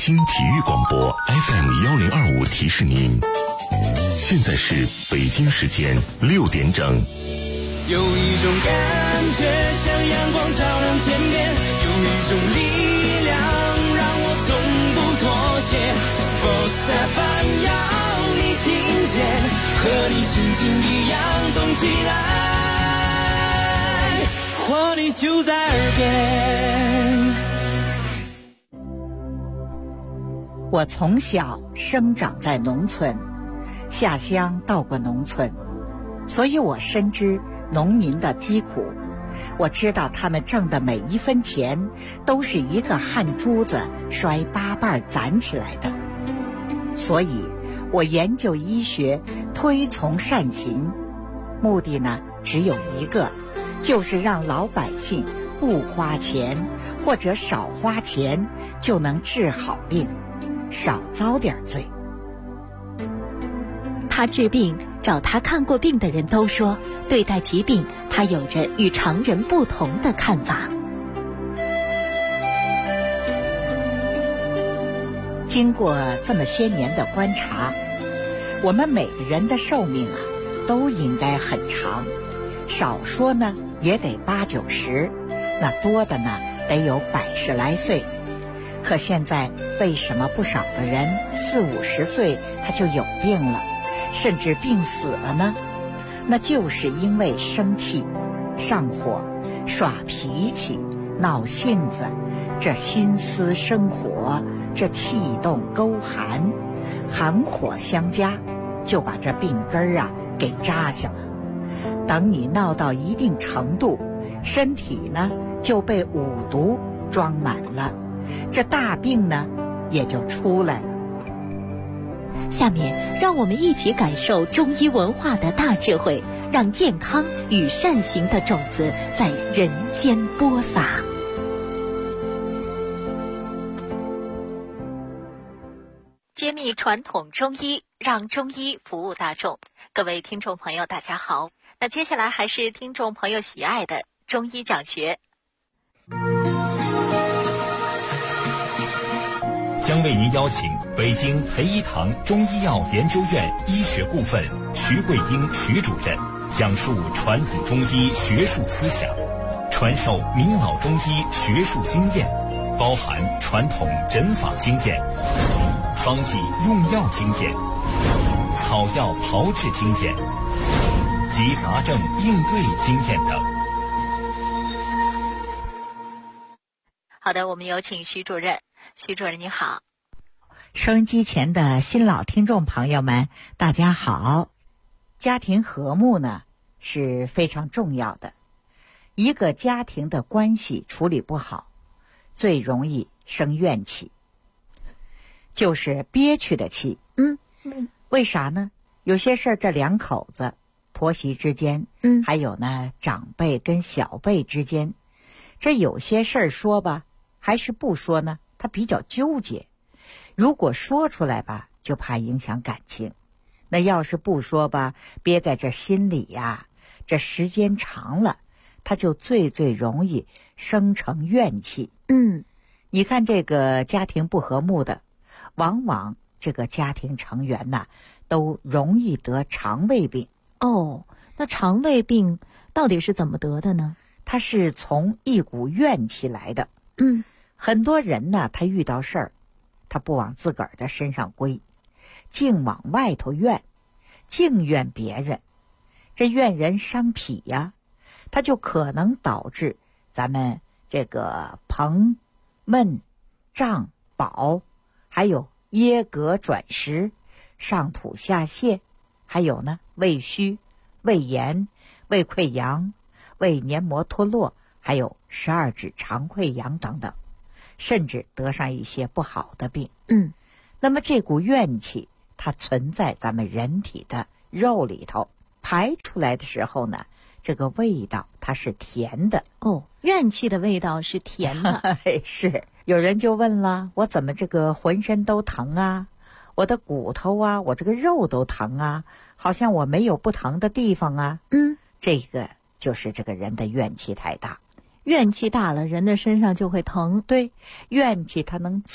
京体育广播 FM1025提示您，现在是北京时间6点整。 有一种感觉像阳光照亮天边，有一种力量让我从不妥协。Sports FM 要你听见，和你心情一样动起来，活力就在耳边。 我从小生长在农村，下乡到过农村，所以我深知农民的疾苦。我知道他们挣的每一分钱都是一个汗珠子摔8瓣攒起来的。所以我研究医学，推崇善行，目的呢只有一个，就是让老百姓不花钱或者少花钱就能治好病，少遭点罪。 他治病，找他看过病的人都说，对待疾病他有着与常人不同的看法。 经过这么些年的观察，我们每个人的寿命啊都应该很长，少说呢也得80、90，那多的呢得有100来岁。可现在为什么不少的人40、50岁他就有病了，甚至病死了呢？那就是因为生气、上火、耍脾气、闹性子，这心思生火，这气动勾寒，寒火相加，就把这病根啊给扎下了。等你闹到一定程度，身体呢就被五毒装满了，这大病呢也就出来了。 下面让我们一起感受中医文化的大智慧，让健康与善行的种子在人间播撒。揭秘传统中医，让中医服务大众。各位听众朋友大家好，那接下来还是听众朋友喜爱的中医讲学， 将为您邀请北京培一堂中医药研究院医学顾问徐慧英徐主任讲述传统中医学术思想，传授明老中医学术经验，包含传统诊法经验、方剂用药经验、草药炮制经验及杂症应对经验等。 好的，我们有请徐主任。徐主任你好。 收音机前的新老听众朋友们大家好。家庭和睦呢是非常重要的，一个家庭的关系处理不好，最容易生怨气，就是憋屈的气。为啥呢？有些事儿这两口子婆媳之间，还有呢长辈跟小辈之间，这有些事儿说吧还是不说呢，他比较纠结。如果说出来吧就怕影响感情，那要是不说吧憋在这心里呀，这时间长了他就最容易生成怨气。你看这个家庭不和睦的，往往这个家庭成员呐都容易得肠胃病。 那肠胃病到底是怎么得的呢？ 它是从一股怨气来的。很多人呢他遇到事儿，他不往自个儿的身上归，净往外头怨，净怨别人，这怨人伤脾呀，它就可能导致咱们这个膨闷胀饱，还有噎膈转食、上吐下泻，还有呢胃虚、胃炎、胃溃疡、胃黏膜脱落，还有12指肠溃疡等等，甚至得上一些不好的病。那么这股怨气它存在咱们人体的肉里头，排出来的时候呢，这个味道它是甜的。 怨气的味道是甜的。 是。有人就问了，我怎么这个浑身都疼啊，我的骨头啊，我这个肉都疼啊，好像我没有不疼的地方啊。这个就是这个人的怨气太大。 怨气大了，人的身上就会疼。 对，怨气它能窜，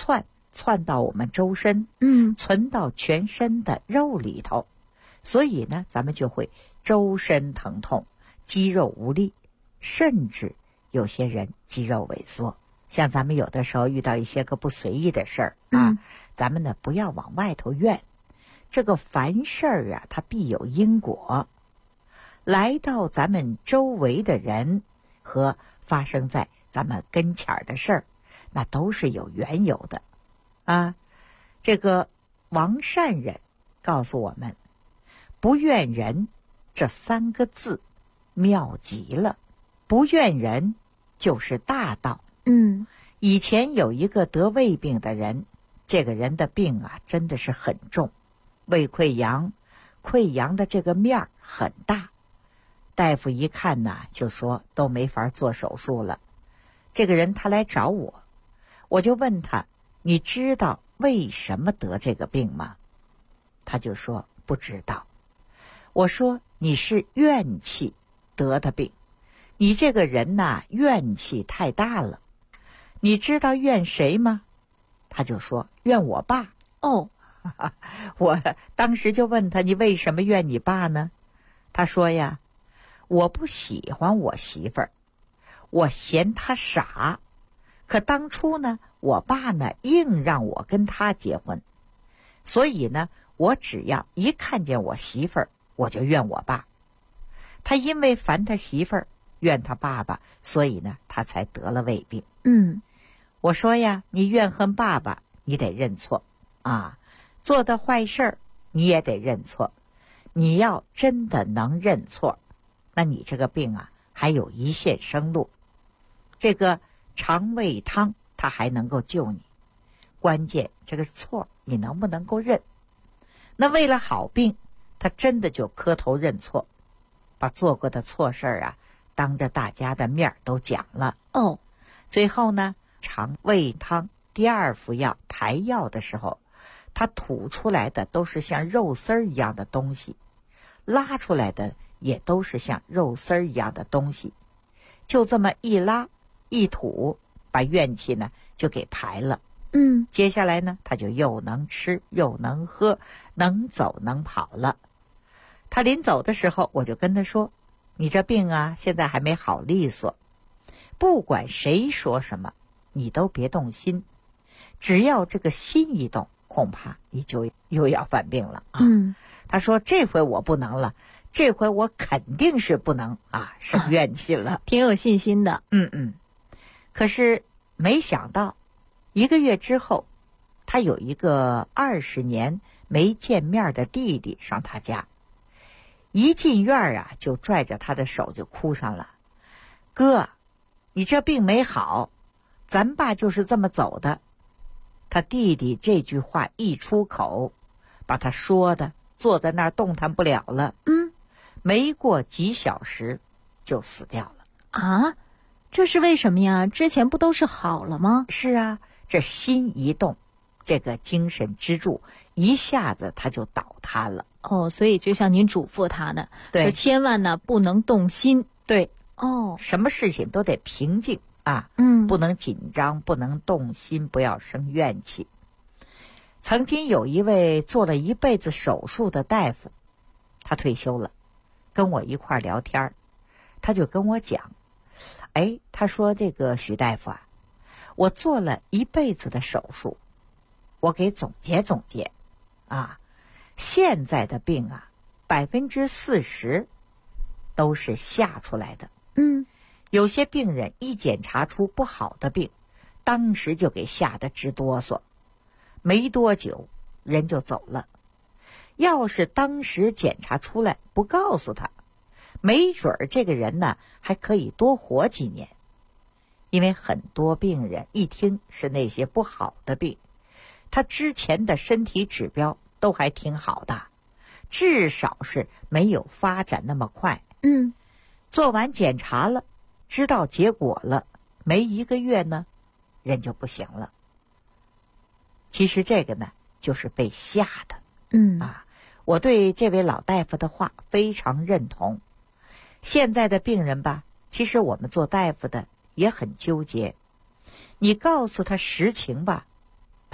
窜到我们周身，存到全身的肉里头，所以呢，咱们就会周身疼痛，肌肉无力，甚至有些人肌肉萎缩。像咱们有的时候遇到一些个不随意的事儿啊，咱们呢不要往外头怨，这个凡事儿啊，它必有因果。来到咱们周围的人和发生在咱们跟前儿的事儿，那都是有缘由的啊。这个王善人告诉我们，不怨人这3个字妙极了，不怨人就是大道。以前有一个得胃病的人，这个人的病啊真的是很重，胃溃疡，溃疡的这个面儿很大，大夫一看呢，就说都没法做手术了。这个人他来找我，我就问他，你知道为什么得这个病吗？他就说不知道。我说你是怨气得的病，你这个人呐，怨气太大了。你知道怨谁吗？他就说怨我爸。我当时就问他，你为什么怨你爸呢？他说呀，我不喜欢我媳妇儿，我嫌她傻，可当初呢，我爸呢硬让我跟她结婚，所以呢，我只要一看见我媳妇儿，我就怨我爸。他因为烦他媳妇儿，怨他爸爸，所以呢，他才得了胃病。我说呀，你怨恨爸爸，你得认错啊，做的坏事儿你也得认错。你要真的能认错，那你这个病啊还有一线生路。这个肠胃汤它还能够救你，关键这个错你能不能够认。那为了好病，他真的就磕头认错，把做过的错事儿啊当着大家的面都讲了。最后呢，肠胃汤第2副药排药的时候，他吐出来的都是像肉丝儿一样的东西，拉出来的也都是像肉丝儿一样的东西，就这么一拉一吐，把怨气呢就给排了。接下来呢，他就又能吃又能喝，能走能跑了。他临走的时候，我就跟他说，你这病啊现在还没好利索，不管谁说什么你都别动心，只要这个心一动，恐怕你就又要犯病了啊。他说这回我不能了，这回我肯定是不能啊生怨气了。 挺有信心的。 可是没想到1个月之后，他有一个20年没见面的弟弟上他家，一进院啊就拽着他的手就哭上了。哥，你这病没好，咱爸就是这么走的。他弟弟这句话一出口，把他说的坐在那儿动弹不了了。没过几小时就死掉了。 啊，这是为什么呀？之前不都是好了吗？ 是啊，这心一动，这个精神支柱一下子他就倒塌了。 所以就像您嘱咐他的， 对， 千万呢不能动心。 对，什么事情都得平静啊，不能紧张，不能动心，不要生怨气。曾经有一位做了一辈子手术的大夫，他退休了，跟我一块儿聊天，他就跟我讲，他说这个许大夫啊，我做了一辈子的手术，我给总结总结啊，现在的病啊，40%都是吓出来的。有些病人一检查出不好的病，当时就给吓得直哆嗦，没多久人就走了。要是当时检查出来不告诉他，没准儿这个人呢还可以多活几年。因为很多病人一听是那些不好的病，他之前的身体指标都还挺好的，至少是没有发展那么快。做完检查了，知道结果了，没1个月呢，人就不行了。其实这个呢，就是被吓的。我对这位老大夫的话非常认同。现在的病人吧，其实我们做大夫的也很纠结。你告诉他实情吧，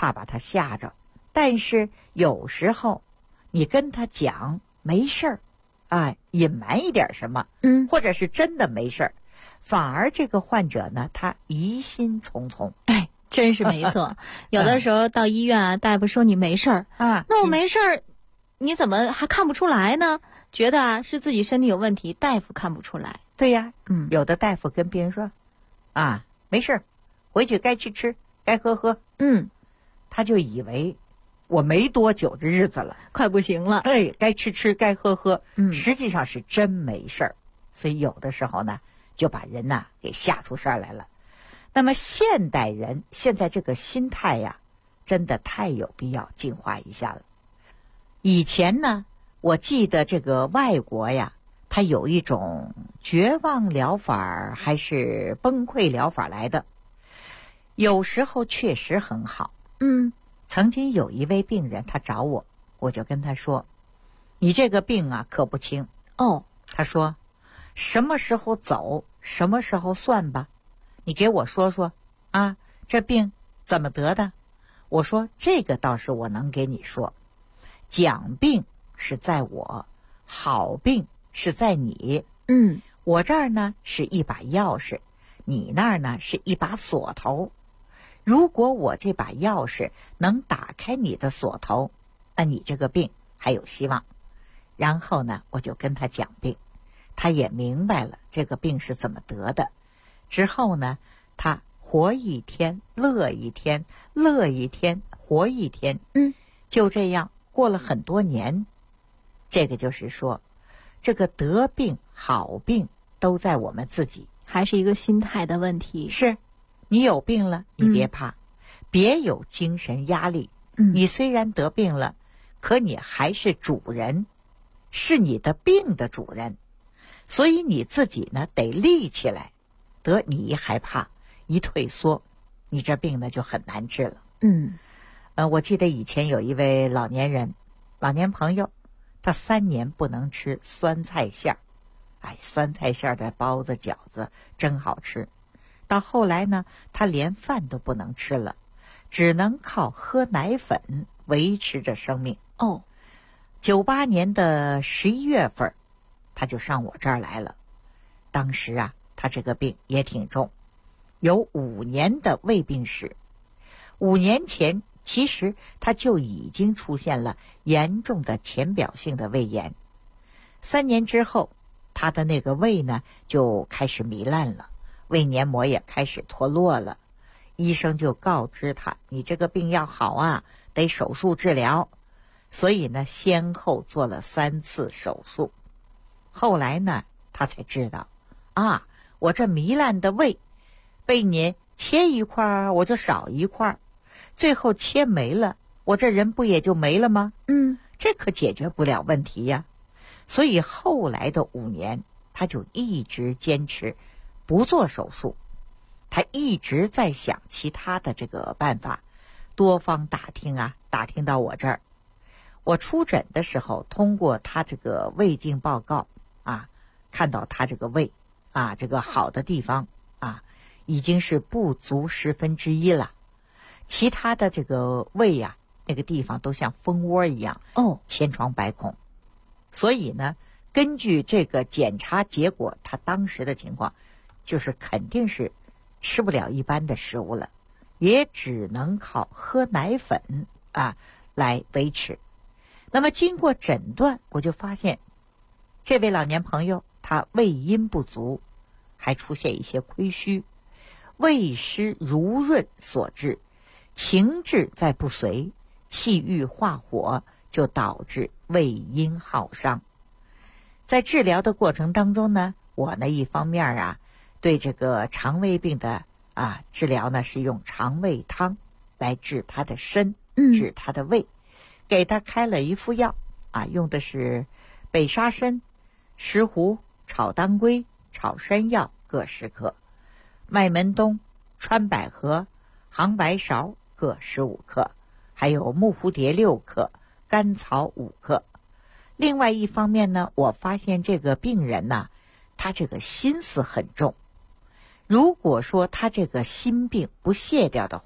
怕把他吓着。但是有时候你跟他讲没事儿，隐瞒一点什么，或者是真的没事儿，反而这个患者呢，他疑心重重。 真是没错。有的时候到医院啊，大夫说你没事儿那我没事儿，你怎么还看不出来呢？觉得是自己身体有问题，大夫看不出来。 对呀，有的大夫跟病人说没事儿，回去该吃吃，该喝喝。他就以为我没多久的日子了， 快不行了。 该吃吃，该喝喝。实际上是真没事儿。所以有的时候呢，就把人呐给吓出事儿来了。那么现代人现在这个心态呀，真的太有必要净化一下了。以前呢，我记得这个外国呀，它有一种绝望疗法还是崩溃疗法来的，有时候确实很好。曾经有一位病人他找我，我就跟他说，你这个病啊可不轻。他说什么时候走什么时候算吧，你给我说说这病怎么得的。我说这个倒是我能给你说，讲病是在我，好病是在你。我这儿呢是一把钥匙，你那儿呢是一把锁头。如果我这把钥匙能打开你的锁头，那你这个病还有希望。然后呢，我就跟他讲病，他也明白了这个病是怎么得的。之后呢，他活一天乐一天，乐一天活一天。就这样过了很多年。这个就是说，这个得病好病都在我们自己， 还是一个心态的问题。 是，你有病了，你别怕，别有精神压力。你虽然得病了，可你还是主人，是你的病的主人。所以你自己呢得立起来，你一害怕一退缩，你这病呢就很难治了。我记得以前有一位老年朋友，他3年不能吃酸菜馅儿。酸菜馅儿的包子饺子真好吃。到后来呢，他连饭都不能吃了，只能靠喝奶粉维持着生命。98年的11月份，他就上我这儿来了。当时啊，他这个病也挺重，有5年的胃病史。5年前，其实他就已经出现了严重的浅表性的胃炎。3年之后，他的那个胃呢就开始糜烂了，胃黏膜也开始脱落了。医生就告知他，你这个病要好啊，得手术治疗。所以呢，先后做了3次手术。后来呢，他才知道我这糜烂的胃被你切一块我就少一块，最后切没了，我这人不也就没了吗？这可解决不了问题呀。所以后来的5年，他就一直坚持不做手术。他一直在想其他的这个办法，多方打听到我这儿。我出诊的时候，通过他这个胃镜报告看到他这个胃这个好的地方已经是不足1/10了，其他的这个胃那个地方都像蜂窝一样千疮百孔。所以呢，根据这个检查结果，他当时的情况就是肯定是吃不了一般的食物了，也只能靠喝奶粉来维持。那么经过诊断，我就发现这位老年朋友他胃阴不足，还出现一些亏虚，胃湿濡润所致，情志再不遂，气郁化火，就导致胃阴耗伤。在治疗的过程当中呢，我呢一方面对这个肠胃病的治疗呢是用肠胃汤来治他的身，治他的胃，给他开了一副药用的是北沙参、石斛、炒当归、炒山药各10克，麦门冬、川百合、杭白芍各15克，还有木蝴蝶6克，甘草5克。另外一方面呢，我发现这个病人他这个心思很重。如果说他这个心病不卸掉的话，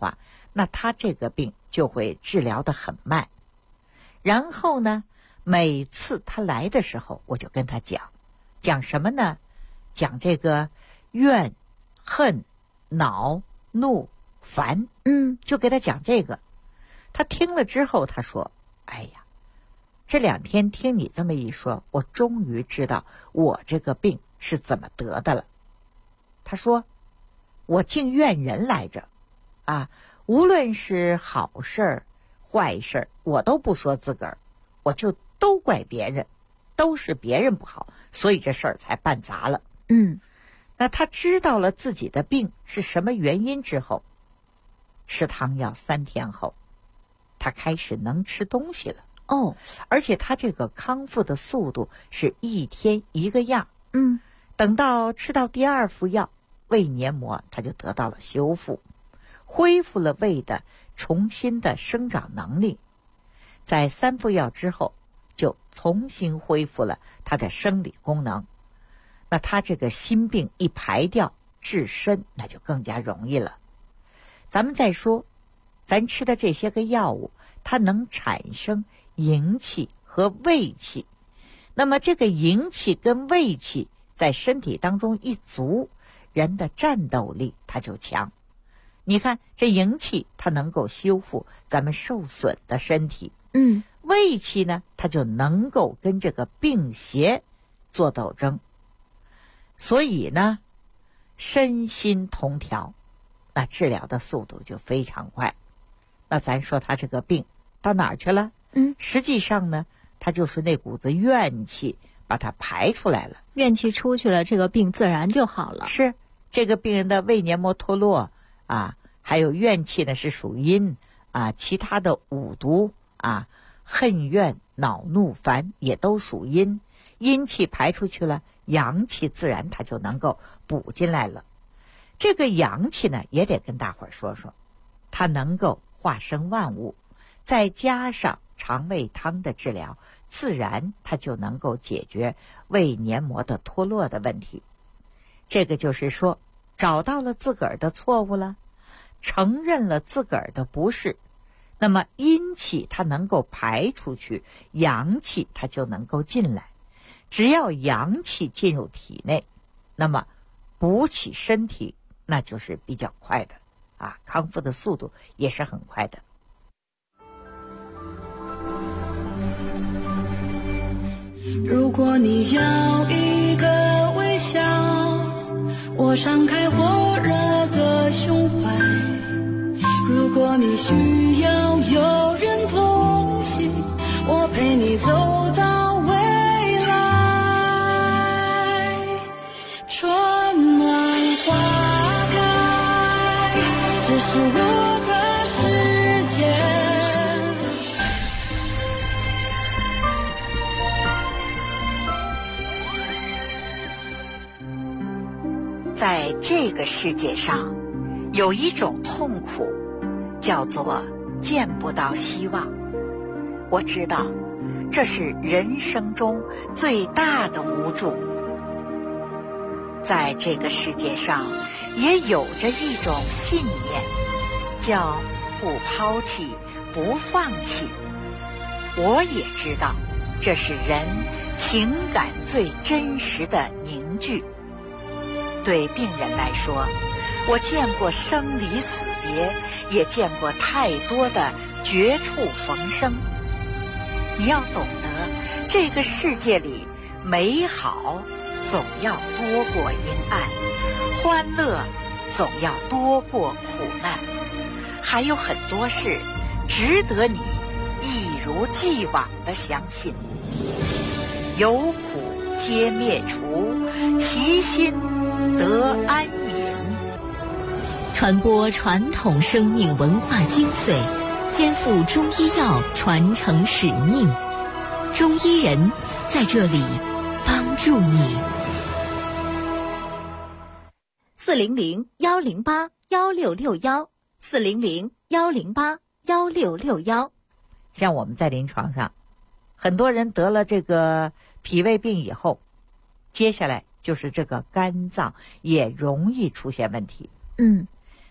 那他这个病就会治疗得很慢。然后呢，每次他来的时候，我就跟他讲什么呢？讲这个怨、恨、恼、怒、烦，就给他讲这个。他听了之后，他说：“哎呀，这2天听你这么一说，我终于知道我这个病是怎么得的了。”他说：“我净怨人来着，无论是好事儿、坏事儿，我都不说自个儿，我就都怪别人，都是别人不好，所以这事儿才办砸了。”那他知道了自己的病是什么原因之后，吃汤药3天后，他开始能吃东西了。而且他这个康复的速度是1天1个样。等到吃到第2副药，胃黏膜它就得到了修复，恢复了胃的重新的生长能力。在3副药之后，就重新恢复了它的生理功能。那他这个心病一排掉，治身那就更加容易了。咱们再说，咱吃的这些个药物，它能产生营气和胃气。那么这个营气跟胃气在身体当中一足，人的战斗力它就强。你看这营气它能够修复咱们受损的身体，胃气呢它就能够跟这个病邪做斗争。所以呢，身心同调，那治疗的速度就非常快。那咱说他这个病到哪儿去了？实际上呢，他就是那股子怨气把它排出来了， 怨气出去了，这个病自然就好了。 是这个病人的胃黏膜脱落还有怨气呢是属阴其他的5毒恨怨恼怒烦也都属阴，阴气排出去了，阳气自然它就能够补进来了。这个阳气呢，也得跟大伙儿说说，它能够化生万物，再加上肠胃汤的治疗，自然它就能够解决胃黏膜的脱落的问题。这个就是说，找到了自个儿的错误了，承认了自个儿的不是，那么阴气它能够排出去，阳气它就能够进来。只要阳气进入体内，那么补起身体那就是比较快的康复的速度也是很快的。 如果你要一个微笑，我敞开火热的胸怀；如果你需要有人同行，我陪你走到未来。春暖花开，这是我的世界。 在这个世界上，有一种痛苦，叫做见不到希望。我知道，这是人生中最大的无助。在这个世界上，也有着一种信念，叫不抛弃，不放弃。我也知道，这是人情感最真实的凝聚。对病人来说，我见过生离死别，也见过太多的绝处逢生。你要懂得，这个世界里美好总要多过阴暗，欢乐总要多过苦难，还有很多事值得你一如既往的相信。有苦皆灭除，其心得安隐。 传播传统生命文化精髓，肩负中医药传承使命。中医人在这里帮助你。400-108-1661，400-108-1661。 像我们在临床上，很多人得了这个脾胃病以后，接下来就是这个肝脏也容易出现问题。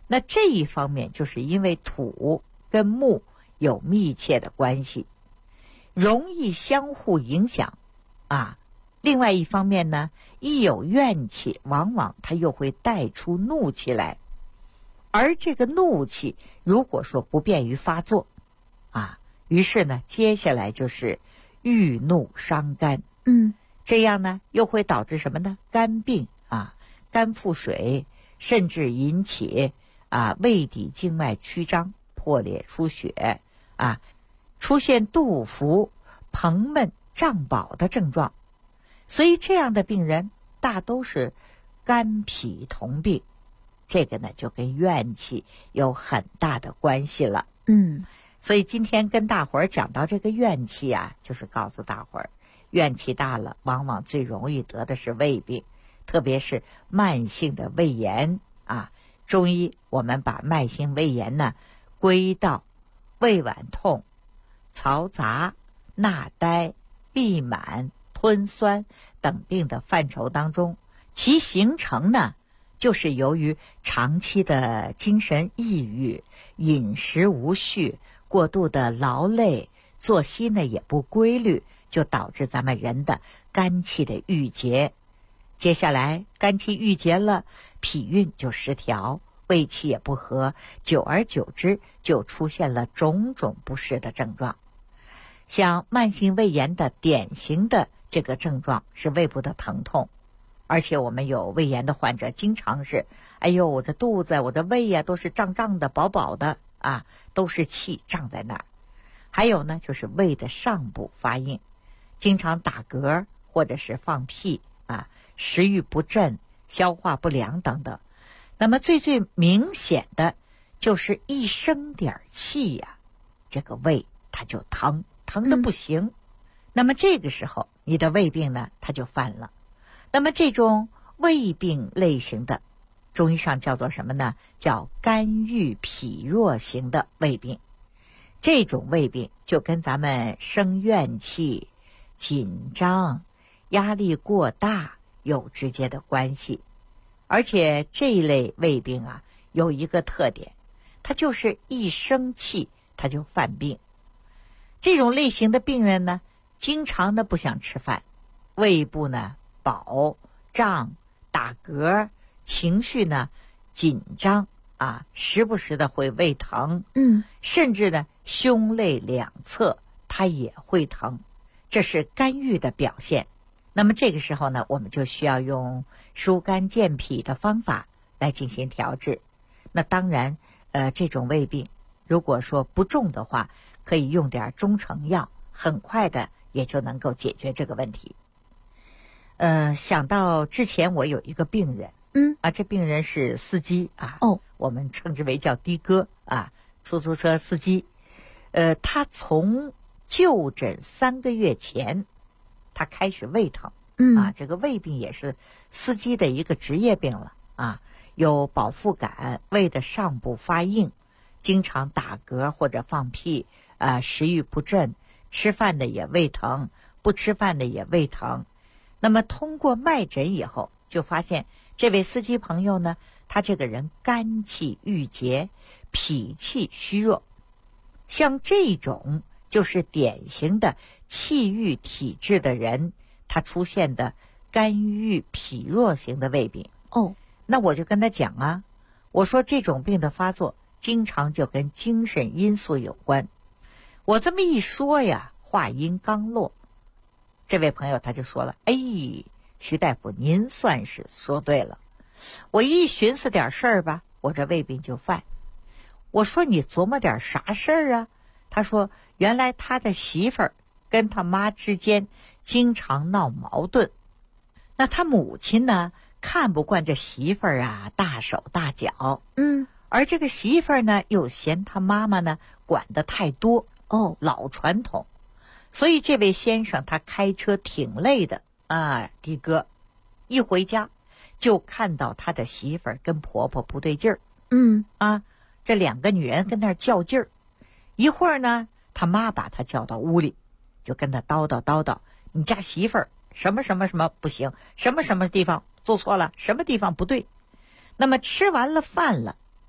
那这一方面就是因为土跟木有密切的关系，容易相互影响啊。另外一方面呢，一有怨气，往往它又会带出怒气来，而这个怒气如果说不便于发作啊，于是呢，接下来就是郁怒伤肝。这样呢，又会导致什么呢？肝病啊，肝腹水，甚至引起胃底静脉曲张、破裂出血啊，出现肚腹膨闷胀饱的症状。所以这样的病人大都是肝脾同病，这个呢就跟怨气有很大的关系了。所以今天跟大伙儿讲到这个怨气啊，就是告诉大伙儿，怨气大了，往往最容易得的是胃病，特别是慢性的胃炎啊。中医我们把慢性胃炎呢归到胃脘痛、嘈杂、纳呆、闭满、吞酸等病的范畴当中，其形成呢就是由于长期的精神抑郁、饮食无序、过度的劳累、作息呢也不规律，就导致咱们人的肝气的郁结。接下来肝气郁结了，脾运就失调，胃气也不和，久而久之就出现了种种不适的症状。像慢性胃炎的典型的这个症状是胃部的疼痛，而且我们有胃炎的患者经常是我的肚子我的胃呀都是胀胀的饱饱的啊，都是气胀在那儿。还有呢就是胃的上部发硬，经常打嗝或者是放屁啊，食欲不振、消化不良等等。那么最明显的就是一生点气呀，这个胃它就疼得不行。那么这个时候你的胃病呢它就犯了。那么这种胃病类型的中医上叫做什么呢？叫肝郁脾弱型的胃病。这种胃病就跟咱们生怨气、紧张、压力过大有直接的关系。而且这一类胃病啊有一个特点，它就是一生气它就犯病。这种类型的病人呢，经常的不想吃饭，胃部呢饱胀、打嗝，情绪呢紧张啊，时不时的会胃疼，甚至呢胸肋两侧它也会疼，这是肝郁的表现。那么这个时候呢，我们就需要用疏肝健脾的方法来进行调治。那当然这种胃病如果说不重的话，可以用点中成药，很快的也就能够解决这个问题。想到之前我有一个病人，这病人是司机啊，我们称之为叫的哥啊，出租车司机。他从就诊3个月前，他开始胃疼，这个胃病也是司机的一个职业病了啊，有饱腹感，胃的上部发硬，经常打嗝或者放屁，食欲不振，吃饭的也胃疼，不吃饭的也胃疼。那么通过脉诊以后，就发现这位司机朋友呢，他这个人肝气郁结，脾气虚弱。像这种就是典型的气郁体质的人，他出现的肝郁脾弱型的胃病。那我就跟他讲啊，我说这种病的发作经常就跟精神因素有关。我这么一说呀，话音刚落，这位朋友他就说了，徐大夫您算是说对了，我一寻思点事儿吧，我这胃病就犯。我说你琢磨点啥事儿啊？他说原来他的媳妇儿跟他妈之间经常闹矛盾，那他母亲呢看不惯这媳妇儿啊大手大脚，而这个媳妇儿呢又嫌他妈妈呢管得太多，老传统。所以这位先生他开车挺累的啊，的哥一回家就看到他的媳妇儿跟婆婆不对劲儿，这2个女人跟那儿较劲儿。一会儿呢，他妈把他叫到屋里，就跟他叨叨，你家媳妇儿什么什么什么不行，什么什么地方做错了，什么地方不对。那么吃完了饭了，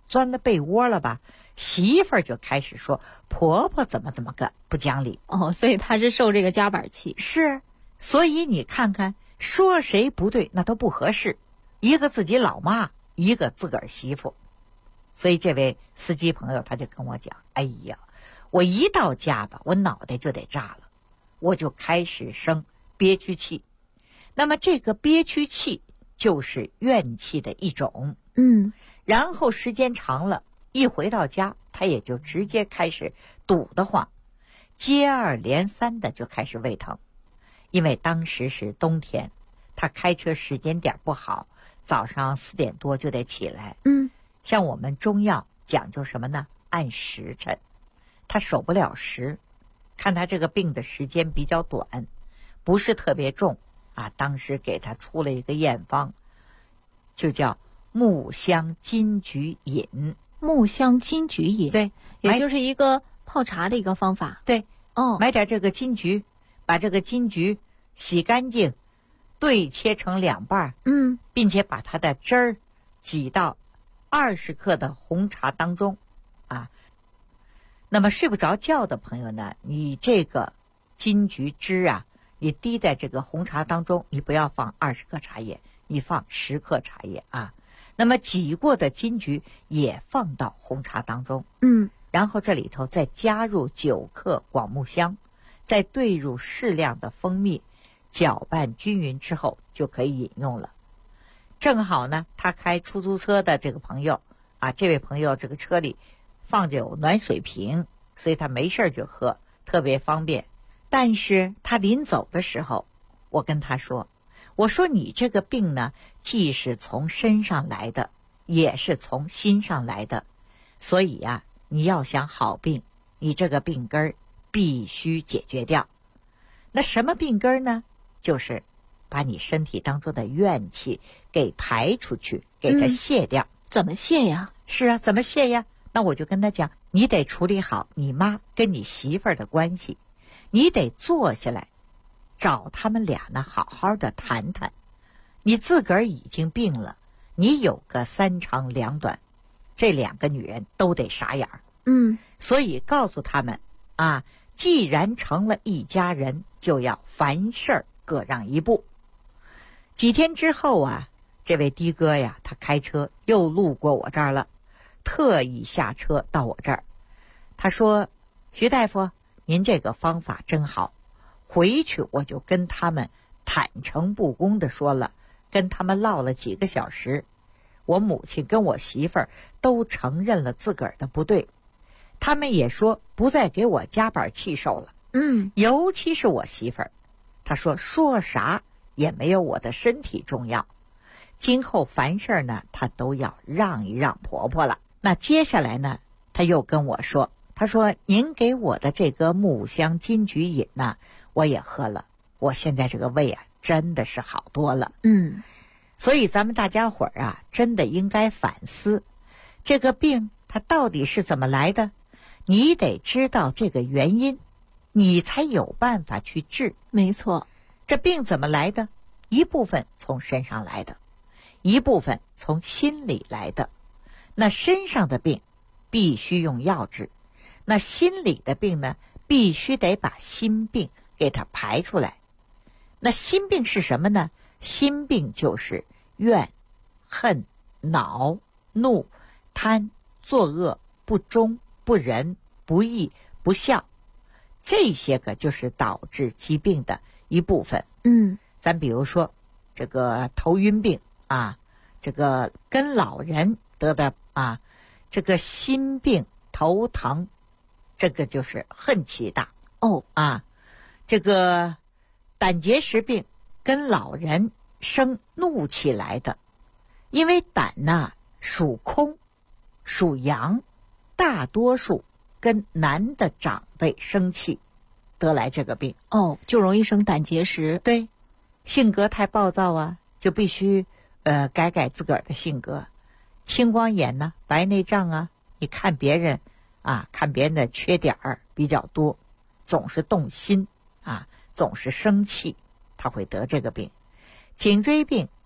钻了被窝了吧，媳妇儿就开始说婆婆怎么个不讲理。 所以她是受这个夹板气。 是，所以你看看，说谁不对那都不合适，一个自己老妈，一个自个儿媳妇。所以这位司机朋友他就跟我讲，哎呀，我一到家吧，我脑袋就得炸了，我就开始生憋屈气。那么这个憋屈气就是怨气的一种。然后时间长了，一回到家他也就直接开始堵得慌，接二连三的就开始胃疼。因为当时是冬天，他开车时间点不好，早上4点多就得起来。像我们中药讲究什么呢？按时辰，他守不了时，看他这个病的时间比较短，不是特别重啊。当时给他出了一个验方，就叫木香金桔饮。 木香金桔饮， 对， 也就是一个泡茶的一个方法。 对，买点这个金桔，把这个金桔洗干净，对切成2瓣，并且把它的汁儿挤到20克的红茶当中啊。那么睡不着觉的朋友呢，你这个金桔汁啊，你滴在这个红茶当中，你不要放20克茶叶，你放10克茶叶啊。那么挤过的金桔也放到红茶当中，然后这里头再加入9克广木香，再兑入适量的蜂蜜，搅拌均匀之后就可以饮用了。正好呢，他开出租车的这个朋友啊，这位朋友这个车里放着有暖水瓶，所以他没事就喝，特别方便。但是他临走的时候，我跟他说，我说你这个病呢，既是从身上来的，也是从心上来的，所以啊，你要想好病，你这个病根儿必须解决掉。那什么病根儿呢？就是把你身体当中的怨气给排出去，给它卸掉。 怎么卸呀？ 是啊，怎么卸呀？那我就跟他讲，你得处理好你妈跟你媳妇儿的关系，你得坐下来找他们俩呢好好的谈谈。你自个儿已经病了，你有个3长2短，这2个女人都得傻眼儿。所以告诉他们啊，既然成了一家人，就要凡事各让一步。几天之后啊，这位的哥呀，他开车又路过我这儿了，特意下车到我这儿。他说，徐大夫，您这个方法真好，回去我就跟他们坦诚不公的说了，跟他们唠了几个小时。我母亲跟我媳妇儿都承认了自个儿的不对，他们也说不再给我夹板气受了。尤其是我媳妇儿，她说啥也没有我的身体重要，今后凡事呢，她都要让一让婆婆了。那接下来呢，她又跟我说，她说您给我的这个木香金桔饮呢，我也喝了，我现在这个胃啊真的是好多了。所以咱们大家伙儿啊，真的应该反思这个病它到底是怎么来的，你得知道这个原因，你才有办法去治。 没错， 这病怎么来的？一部分从身上来的，一部分从心里来的。那身上的病必须用药治，那心里的病呢，必须得把心病给它排出来。那心病是什么呢？心病就是怨、恨、恼、怒、贪、作恶、不忠、不仁、不义、不孝，这些个就是导致疾病的一部分。咱比如说这个头晕病啊，这个跟老人得的啊，这个心病头疼，这个就是恨气大。这个胆结石病跟老人生怒气来的，因为胆呐属空属阳，大多数跟男的长辈生气得来这个病。 就容易生胆结石。 对，性格太暴躁啊，就必须改自个儿的性格。青光眼呢，白内障啊，你看别人啊，看别人的缺点儿比较多，总是动心啊，总是生气，他会得这个病。颈椎病